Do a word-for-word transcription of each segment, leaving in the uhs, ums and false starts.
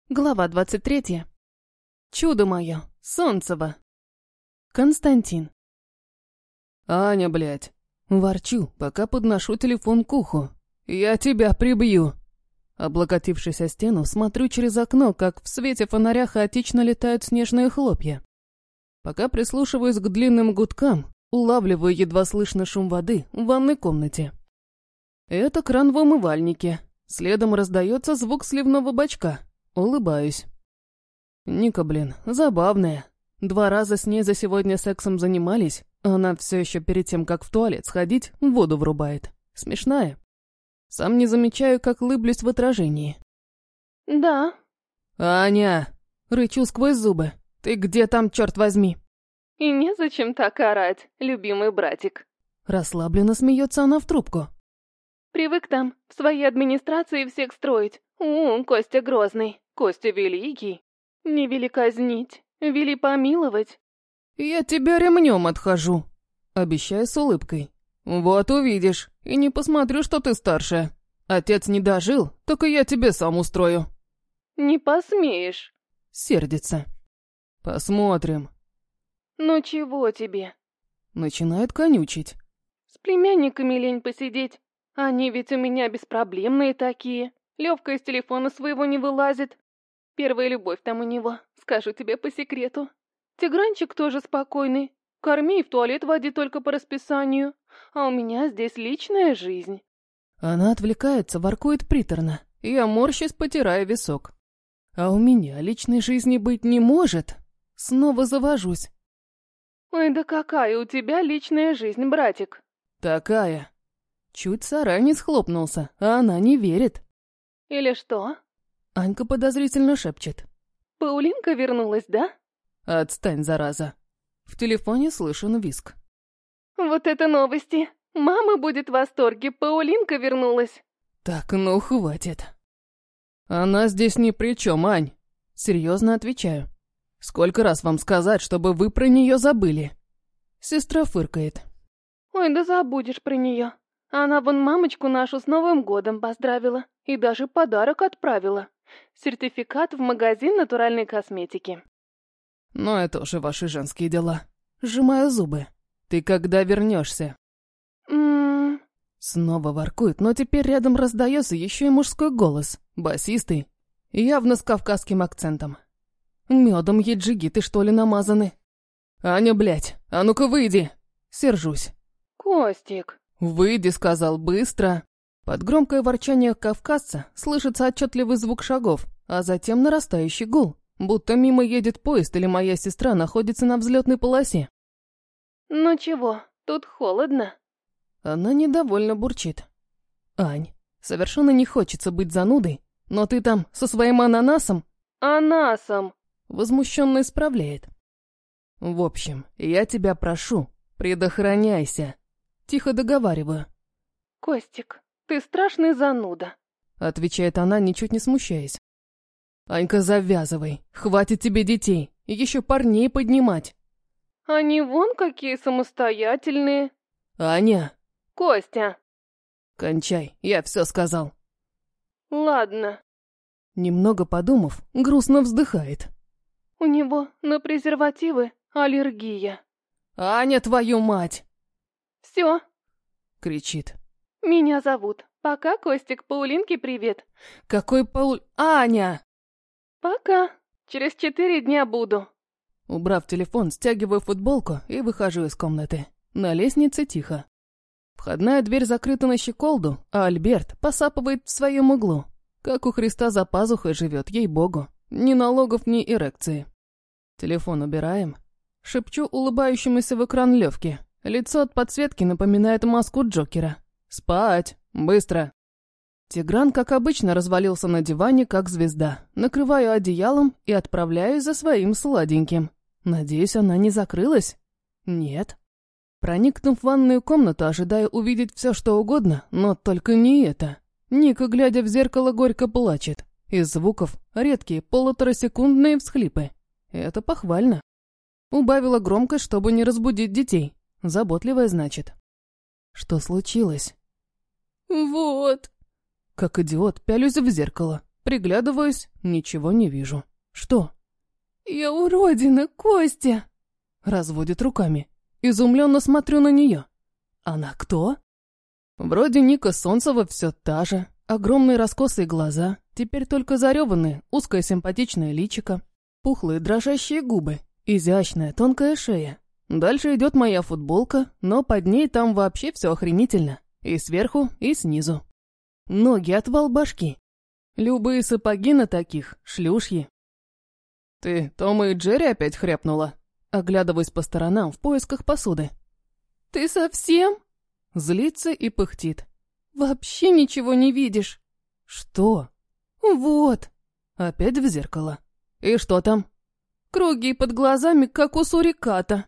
Глава двадцать третья. Чудо мое, Солнцево. Константин. «Аня, блядь!» Ворчу, пока подношу телефон к уху. «Я тебя прибью!» Облокотившись о стену, смотрю через окно, как в свете фонаря хаотично летают снежные хлопья. Пока прислушиваюсь к длинным гудкам, улавливаю едва слышный шум воды в ванной комнате. Это кран в умывальнике. Следом раздается звук сливного бачка. Улыбаюсь. Ника, блин, забавная. Два раза с ней за сегодня сексом занимались, а она все еще перед тем, как в туалет сходить, воду врубает. Смешная. Сам не замечаю, как улыблюсь в отражении. Да. «Аня!» — рычу сквозь зубы. «Ты где там, черт возьми?» И незачем так орать, любимый братик. Расслабленно смеется она в трубку. Привык там, в своей администрации всех строить. У, Костя Грозный, Костя Великий. Не вели казнить, вели помиловать. «Я тебя ремнем отхожу», — обещаю с улыбкой. «Вот увидишь, и не посмотрю, что ты старшая. Отец не дожил, только я тебе сам устрою». Не посмеешь. Сердится. «Посмотрим». Ну чего тебе? Начинает конючить. С племянниками лень посидеть. Они ведь у меня беспроблемные такие. Левка из телефона своего не вылазит. Первая любовь там у него, скажу тебе по секрету. Тигранчик тоже спокойный. Корми и в туалет води только по расписанию. А у меня здесь личная жизнь. Она отвлекается, воркует приторно. Я морщусь, потирая висок. А у меня личной жизни быть не может. Снова завожусь. Ой, да какая у тебя личная жизнь, братик? Такая. Чуть сарай не схлопнулся, а она не верит. Или что? Анька подозрительно шепчет. Паулинка вернулась, да? Отстань, зараза. В телефоне слышен визг. Вот это новости. Мама будет в восторге, Паулинка вернулась. Так, ну хватит. Она здесь ни при чем, Ань. Серьезно отвечаю. Сколько раз вам сказать, чтобы вы про нее забыли? Сестра фыркает. Ой, да забудешь про нее. Она вон мамочку нашу с Новым годом поздравила и даже подарок отправила. Сертификат в магазин натуральной косметики. Но это уже ваши женские дела. Сжимаю зубы. Ты когда вернешься? Ммм... Снова воркует, но теперь рядом раздается еще и мужской голос. Басистый. Явно с кавказским акцентом. Медом ей джигиты, что ли, намазаны? Аня, блядь, а ну-ка выйди. Сержусь. Костик. «Выйди», — сказал, — «быстро». Под громкое ворчание кавказца слышится отчетливый звук шагов, а затем нарастающий гул, будто мимо едет поезд или моя сестра находится на взлетной полосе. Ну чего, тут холодно. Она недовольно бурчит. «Ань, совершенно не хочется быть занудой, но ты там со своим ананасом...» «Анасом!» — возмущенно исправляет. «В общем, я тебя прошу, предохраняйся». Тихо договариваю. «Костик, ты страшный зануда», — отвечает она, ничуть не смущаясь. «Анька, завязывай, хватит тебе детей, еще парней поднимать». «Они вон какие самостоятельные». «Аня!» «Костя!» «Кончай, я все сказал». «Ладно». Немного подумав, грустно вздыхает. «У него на презервативы аллергия». «Аня, твою мать!» «Все!» — кричит. «Меня зовут. Пока, Костик, Паулинке привет». «Какой Пауль... Аня!» «Пока. Через четыре дня буду». Убрав телефон, стягиваю футболку и выхожу из комнаты. На лестнице тихо. Входная дверь закрыта на щеколду, а Альберт посапывает в своем углу. Как у Христа за пазухой живет, ей-богу. Ни налогов, ни эрекции. Телефон убираем. Шепчу улыбающемуся в экран Левке. Лицо от подсветки напоминает маску Джокера. «Спать! Быстро!» Тигран, как обычно, развалился на диване, как звезда. Накрываю одеялом и отправляюсь за своим сладеньким. Надеюсь, она не закрылась? Нет. Проникнув в ванную комнату, ожидаю увидеть все, что угодно, но только не это. Ника, глядя в зеркало, горько плачет. Из звуков редкие полуторасекундные всхлипы. Это похвально. Убавила громкость, чтобы не разбудить детей. Заботливая, значит. Что случилось? Вот. Как идиот, пялюсь в зеркало. Приглядываюсь, ничего не вижу. Что? «Я уродина, Костя!» Разводит руками. Изумленно смотрю на нее. Она кто? Вроде Ника Солнцева все та же. Огромные раскосые глаза, теперь только зареванные, узкое симпатичное личико, пухлые дрожащие губы, изящная тонкая шея. Дальше идет моя футболка, но под ней там вообще все охренительно. И сверху, и снизу. Ноги отвал башки. Любые сапоги на таких, шлюшьи. «Ты Тома и Джерри опять хряпнула?» Оглядываясь по сторонам в поисках посуды. «Ты совсем?» Злится и пыхтит. «Вообще ничего не видишь». «Что?» «Вот». Опять в зеркало. «И что там?» «Круги под глазами, как у суриката».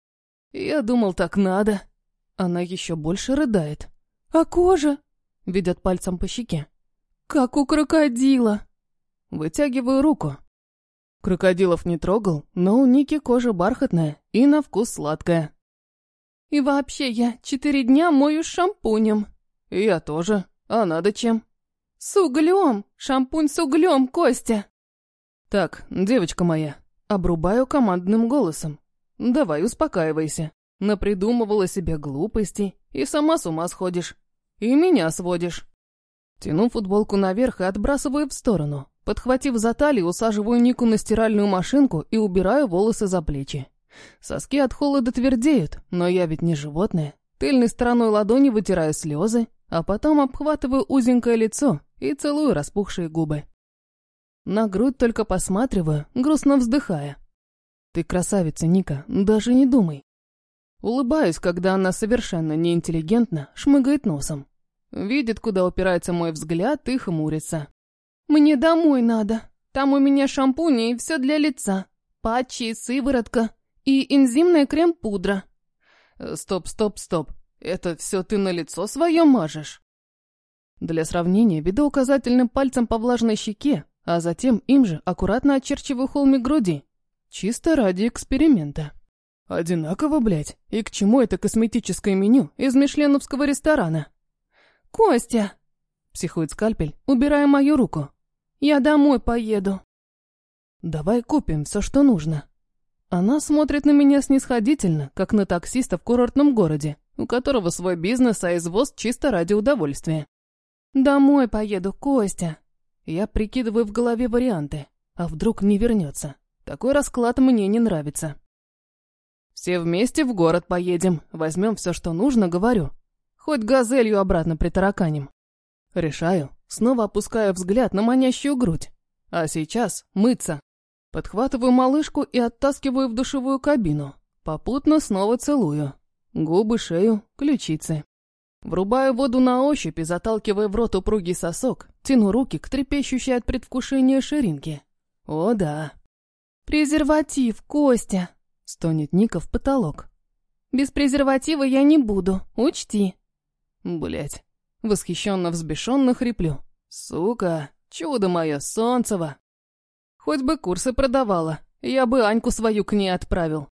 «Я думал, так надо». Она еще больше рыдает. «А кожа?» Ведет пальцем по щеке. «Как у крокодила». Вытягиваю руку. Крокодилов не трогал, но у Ники кожа бархатная и на вкус сладкая. «И вообще я четыре дня мою шампунем». И я тоже. А надо чем? «С углем! Шампунь с углем, Костя!» «Так, девочка моя», обрубаю командным голосом. «Давай, успокаивайся. Напридумывала себе глупостей, и сама с ума сходишь. И меня сводишь». Тяну футболку наверх и отбрасываю в сторону. Подхватив за талию, усаживаю Нику на стиральную машинку и убираю волосы за плечи. Соски от холода твердеют, но я ведь не животное. Тыльной стороной ладони вытираю слезы, а потом обхватываю узенькое лицо и целую распухшие губы. На грудь только посматриваю, грустно вздыхая. «Ты красавица, Ника, даже не думай». Улыбаюсь, когда она совершенно неинтеллигентно шмыгает носом. Видит, куда упирается мой взгляд, и хмурится. «Мне домой надо. Там у меня шампунь и все для лица. Патчи, сыворотка и энзимная крем-пудра». «Стоп, стоп, стоп. Это все ты на лицо свое мажешь?» Для сравнения веду указательным пальцем по влажной щеке, а затем им же аккуратно очерчиваю холмик груди. Чисто ради эксперимента. Одинаково, блядь. И к чему это косметическое меню из мишленовского ресторана? «Костя!» — психует скальпель, убирая мою руку. «Я домой поеду». «Давай купим все, что нужно». Она смотрит на меня снисходительно, как на таксиста в курортном городе, у которого свой бизнес, а извоз чисто ради удовольствия. «Домой поеду, Костя». Я прикидываю в голове варианты. А вдруг не вернется? Такой расклад мне не нравится. «Все вместе в город поедем, возьмем все, что нужно, говорю. Хоть газелью обратно притараканим». Решаю, снова опускаю взгляд на манящую грудь. А сейчас мыться. Подхватываю малышку и оттаскиваю в душевую кабину. Попутно снова целую. Губы, шею, ключицы. Врубаю воду на ощупь и, заталкивая в рот упругий сосок, тяну руки к трепещущей от предвкушения ширинке. О да. «Презерватив, Костя!» — стонет Ника в потолок. «Без презерватива я не буду, учти». Блять. Восхищенно взбешенно хриплю. Сука, чудо мое, Солнцево. Хоть бы курсы продавала, я бы Аньку свою к ней отправил.